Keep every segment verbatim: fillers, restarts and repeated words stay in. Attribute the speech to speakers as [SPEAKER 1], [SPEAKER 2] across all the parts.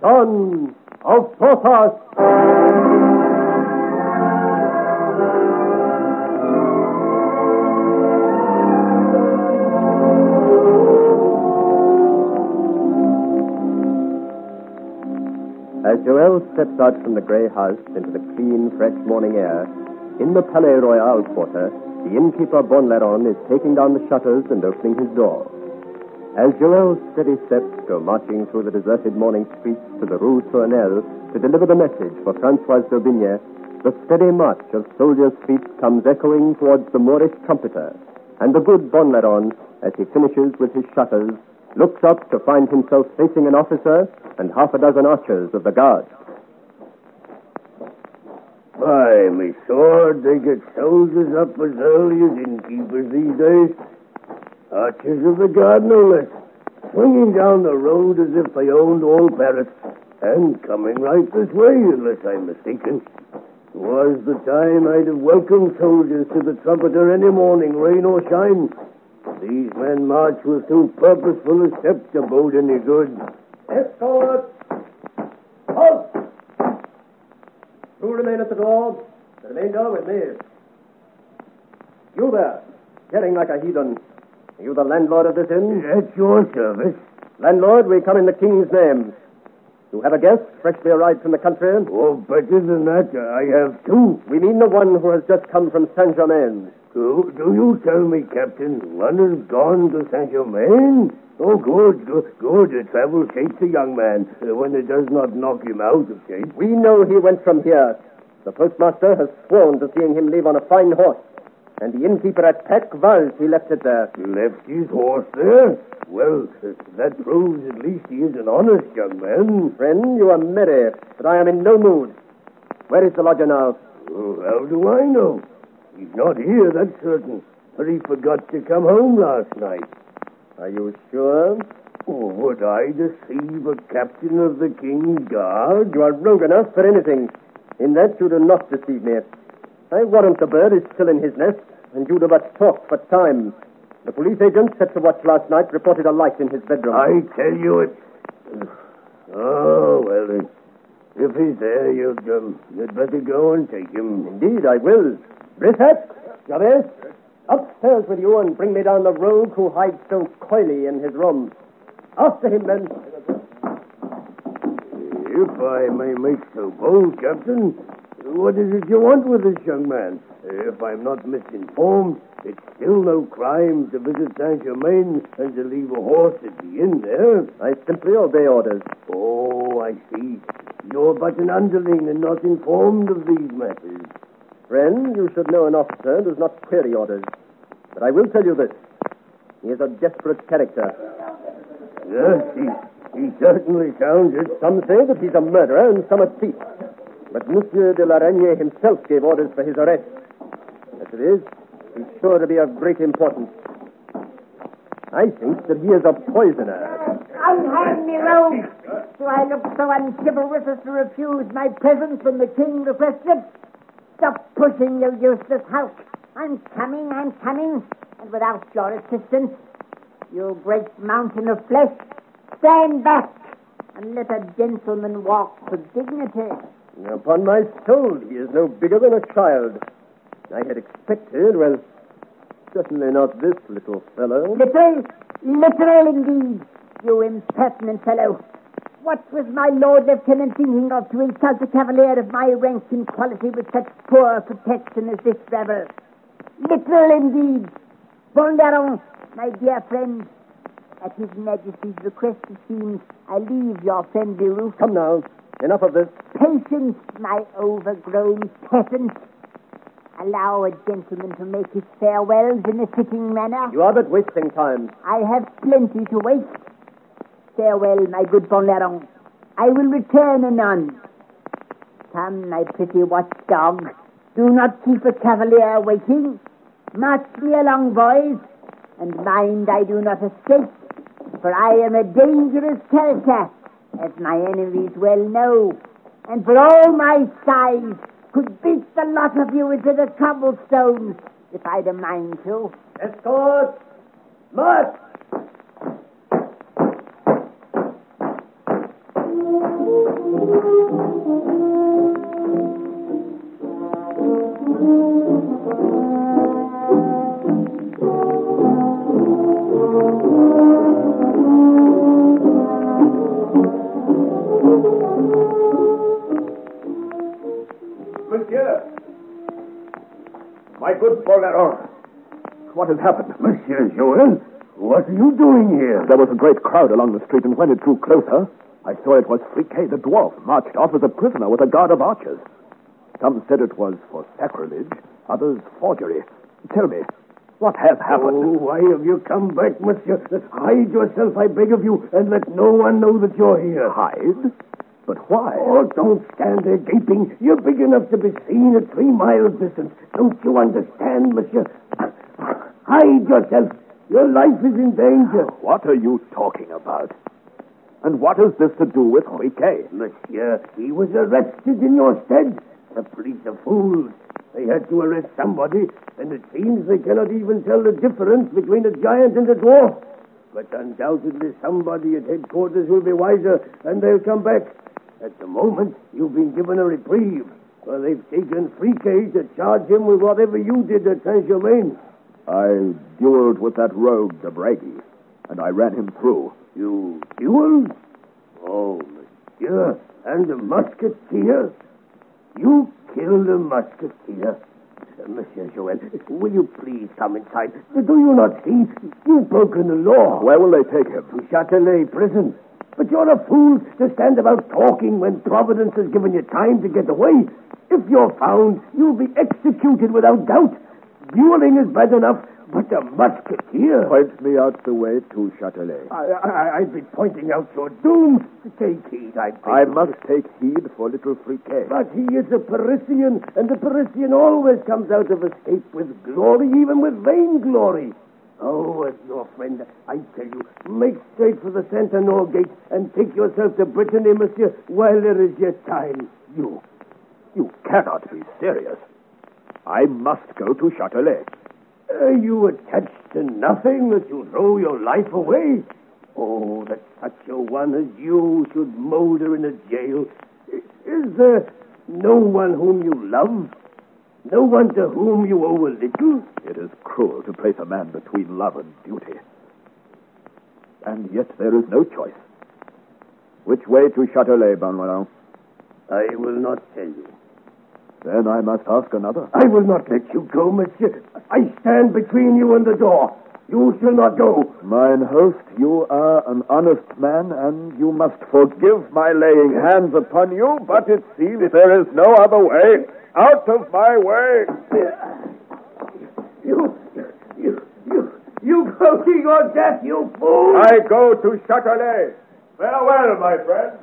[SPEAKER 1] son of Porthos. As Joel steps out from the grey house into the clean, fresh morning air, in the Palais Royal quarter, the innkeeper Bonleron is taking down the shutters and opening his door. As Joel's steady steps go marching through the deserted morning streets to the Rue Tournelle to deliver the message for Francoise d'Aubigne, the steady march of soldiers' feet comes echoing towards the Moorish trumpeter, and the good Bonleron, as he finishes with his shutters, looks up to find himself facing an officer and half a dozen archers of the guard.
[SPEAKER 2] Why, me sword, they get soldiers up as early as innkeepers these days. Archers of the guard, no less, swinging down the road as if they owned all Paris, and coming right this way, unless I'm mistaken. Was the time I'd have welcomed soldiers to the trumpeter any morning, rain or shine. These men march with too purposeful a step to bode any good.
[SPEAKER 1] Escort! Halt! Who remain at the door? The remainder with me. You there, staring like a heathen. Are you the landlord of this inn?
[SPEAKER 2] At your service.
[SPEAKER 1] Landlord, we come in the king's name. You have a guest, freshly arrived from the country?
[SPEAKER 2] Oh, better than that, I have two.
[SPEAKER 1] We mean the one who has just come from Saint-Germain.
[SPEAKER 2] Do, do you tell me, Captain, one has gone to Saint-Germain? Oh, good, good, good. Travel shakes a young man uh, when it does not knock him out of shape.
[SPEAKER 1] We know he went from here. The postmaster has sworn to seeing him leave on a fine horse. And the innkeeper at Pec vows he left it there.
[SPEAKER 2] Left his horse there? Well, uh, that proves at least he is an honest young man.
[SPEAKER 1] Friend, you are merry, but I am in no mood. Where is the lodger now?
[SPEAKER 2] Oh, how do I know? He's not here, that's certain. But he forgot to come home last night.
[SPEAKER 1] Are you sure?
[SPEAKER 2] Oh, would I deceive a captain of the King's Guard?
[SPEAKER 1] You are rogue enough for anything. In that you do not deceive me. I warrant the bird is still in his nest, and you do but talk for time. The police agent set to watch last night reported a light in his bedroom.
[SPEAKER 2] I tell you it. Oh, well, if he's there, you'd, um, you'd better go and take him.
[SPEAKER 1] Indeed, I will. Brisette, Javert, upstairs with you and bring me down the rogue who hides so coyly in his room. After him, then.
[SPEAKER 2] If I may make so bold, Captain, what is it you want with this young man? If I'm not misinformed, it's still no crime to visit Saint-Germain and to leave a horse at the inn there.
[SPEAKER 1] I simply obey orders.
[SPEAKER 2] Oh, I see. You're but an underling and not informed of these matters.
[SPEAKER 1] Friend, you should know an officer does not query orders. But I will tell you this. He is a desperate character.
[SPEAKER 2] Yes, he, he certainly sounds it.
[SPEAKER 1] Some say that he's a murderer and some a thief. But Monsieur de Laragne himself gave orders for his arrest. As it is, he's sure to be of great importance. I think that he is a poisoner.
[SPEAKER 3] Unhand me, rogue! Do I look so unchivalrous as to refuse my presence when the king requested it? Stop pushing, you useless hulk. I'm coming, I'm coming. And without your assistance, you great mountain of flesh, stand back and let a gentleman walk with dignity.
[SPEAKER 1] Upon my soul, he is no bigger than a child. I had expected, well, certainly not this little fellow.
[SPEAKER 3] Little? Literal indeed, you impertinent fellow. What was my Lord Lieutenant thinking of to insult a cavalier of my rank and quality with such poor protection as this rebel? Literal indeed. Bonleron, my dear friend, at His Majesty's request, it seems, I leave your friendly roof.
[SPEAKER 1] Come now, enough of this.
[SPEAKER 3] Patience, my overgrown peasant. Allow a gentleman to make his farewells in a fitting manner.
[SPEAKER 1] You are but wasting time.
[SPEAKER 3] I have plenty to waste. Farewell, my good Bonleron. I will return anon. Come, my pretty watchdog. Do not keep a cavalier waiting. March me along, boys. And mind I do not escape, for I am a dangerous character, as my enemies well know. And for all my size, could beat the lot of you into the cobblestones, if I'd a mind to.
[SPEAKER 1] Escort! March!
[SPEAKER 4] Monsieur! My good Bolero! What has happened?
[SPEAKER 2] Monsieur Joel, what are you doing here?
[SPEAKER 4] There was a great crowd along the street, and when it drew closer, I saw it was Friquet the dwarf, marched off as a prisoner with a guard of archers. Some said it was for sacrilege, others forgery. Tell me, what has happened?
[SPEAKER 2] Oh, why have you come back, monsieur? Hide yourself, I beg of you, and let no one know that you're here.
[SPEAKER 4] Hide? But why?
[SPEAKER 2] Oh, don't stand there gaping. You're big enough to be seen at three miles distance. Don't you understand, monsieur? Hide yourself. Your life is in danger.
[SPEAKER 4] What are you talking about? And what has this to do with Friquet?
[SPEAKER 2] Monsieur, he was arrested in your stead. The police are fools. They had to arrest somebody, and it seems they cannot even tell the difference between a giant and a dwarf. But undoubtedly somebody at headquarters will be wiser, and they'll come back. At the moment, you've been given a reprieve. Well, they've taken Friquet to charge him with whatever you did at Saint-Germain.
[SPEAKER 4] I dueled with that rogue, de Braggy, and I ran him through.
[SPEAKER 2] You dueled? Oh, monsieur, and a musketeer? You killed a musketeer? Uh, Monsieur Joel, will you please come inside? Do you not see? You've broken the law.
[SPEAKER 4] Where will they take him?
[SPEAKER 2] To Châtelet prison. But you're a fool to stand about talking when Providence has given you time to get away. If you're found, you'll be executed without doubt. Dueling is bad enough, but a musketeer...
[SPEAKER 4] Point me out the way to Châtelet.
[SPEAKER 2] I, I, I'd be pointing out your doom. Take heed, I think.
[SPEAKER 4] I must take heed for little Friquet.
[SPEAKER 2] But he is a Parisian, and the Parisian always comes out of escape with glory, even with vainglory. Oh, as your friend, I tell you, make straight for the Saint-Honor gate and take yourself to Brittany, monsieur, while there is yet time.
[SPEAKER 4] You, you cannot be serious. I must go to Châtelet.
[SPEAKER 2] Are you attached to nothing that you throw your life away? Oh, that such a one as you should moulder in a jail. Is there no one whom you love? No one to whom you owe a little?
[SPEAKER 4] It is cruel to place a man between love and duty. And yet there is no choice. Which way to Châtelet, Bonneron?
[SPEAKER 2] I will not tell you.
[SPEAKER 4] Then I must ask another.
[SPEAKER 2] I will not let you go, monsieur. I stand between you and the door. You shall not go.
[SPEAKER 4] Mine host, you are an honest man, and you must forgive my laying hands upon you, but it seems there is no other way. Out of my way.
[SPEAKER 2] You, you, you, you go to your death, you fool.
[SPEAKER 4] I go to Châtelet. Farewell, my friend.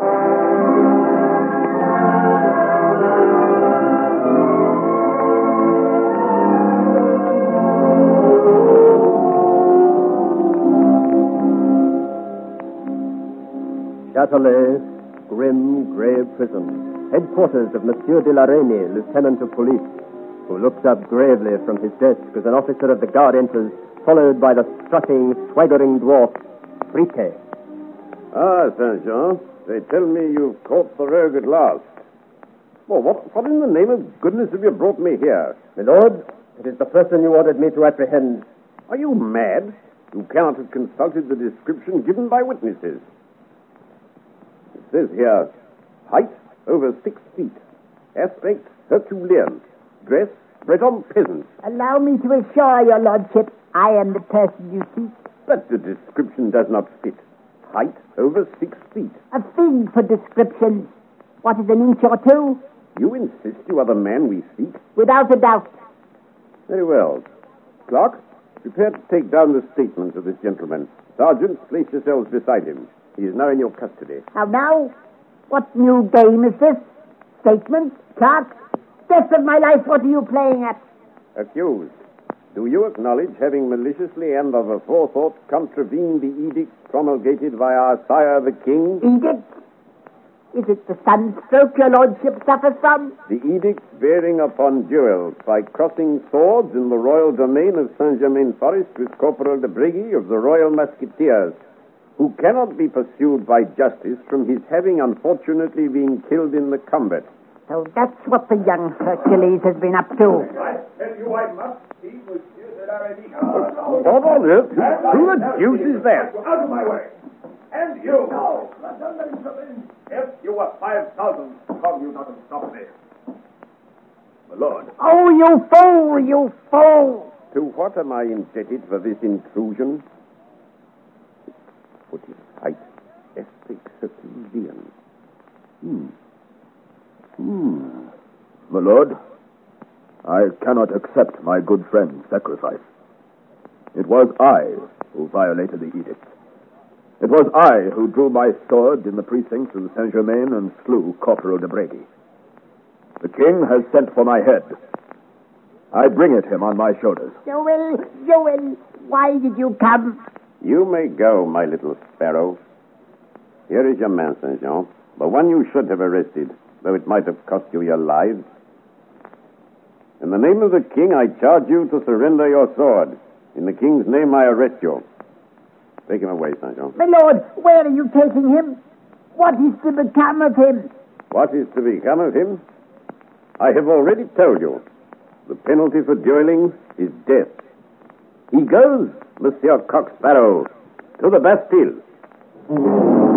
[SPEAKER 1] Châtelet, grim, grey prison, headquarters of Monsieur de la Reynie, lieutenant of police, who looks up gravely from his desk as an officer of the guard enters, followed by the strutting, swaggering dwarf, Friquet.
[SPEAKER 5] Ah, Saint-Jean, they tell me you've caught the rogue at last. Well, what, what in the name of goodness have you brought me here?
[SPEAKER 1] My lord, it is the person you ordered me to apprehend.
[SPEAKER 5] Are you mad? You cannot have consulted the description given by witnesses. It says here, height over six feet, aspect Herculean, dress Breton peasant.
[SPEAKER 3] Allow me to assure your lordship I am the person you seek.
[SPEAKER 5] But the description does not fit. Height over six feet.
[SPEAKER 3] A thing for description. What is an inch or two?
[SPEAKER 5] You insist you are the man we seek?
[SPEAKER 3] Without a doubt.
[SPEAKER 5] Very well. Clark, prepare to take down the statements of this gentleman. Sergeant, place yourselves beside him. He is now in your custody.
[SPEAKER 3] How now? What new game is this? Statement? Clark? Death of my life, what are you playing at?
[SPEAKER 5] Accused, do you acknowledge having maliciously and of aforethought contravened the edict promulgated by our sire the king?
[SPEAKER 3] Edict? Is it the sunstroke your lordship suffers from?
[SPEAKER 5] The edict bearing upon duels by crossing swords in the royal domain of Saint-Germain Forest with Corporal de Briggy of the Royal Musketeers. who cannot be pursued by justice from his having unfortunately been killed in the combat.
[SPEAKER 3] So that's what the young Hercules has been up to.
[SPEAKER 6] I tell you I must see Monsieur de la Redica.
[SPEAKER 5] What on earth? Who the deuce is that?
[SPEAKER 6] Out of my way. And you. No. If you were five thousand, come you not and stop me.
[SPEAKER 5] My lord.
[SPEAKER 3] Oh, you fool, you fool.
[SPEAKER 5] To what am I indebted for this intrusion? What is height? Aspect Herculean. Hmm.
[SPEAKER 4] Hmm. My lord, I cannot accept my good friend's sacrifice. It was I who violated the edict. It was I who drew my sword in the precincts of Saint-Germain and slew Corporal de Brégy. The king has sent for my head. I bring it him on my shoulders.
[SPEAKER 3] Joel, Joel, why did you come?
[SPEAKER 5] You may go, my little sparrow. Here is your man, Saint Jean, the one you should have arrested, though it might have cost you your lives. In the name of the king, I charge you to surrender your sword. In the king's name, I arrest you. Take him away, Saint Jean.
[SPEAKER 3] My lord, where are you taking him? What is to become of him?
[SPEAKER 5] What is to become of him? I have already told you. The penalty for dueling is death. He goes, Monsieur Cock Sparrow, to the Bastille.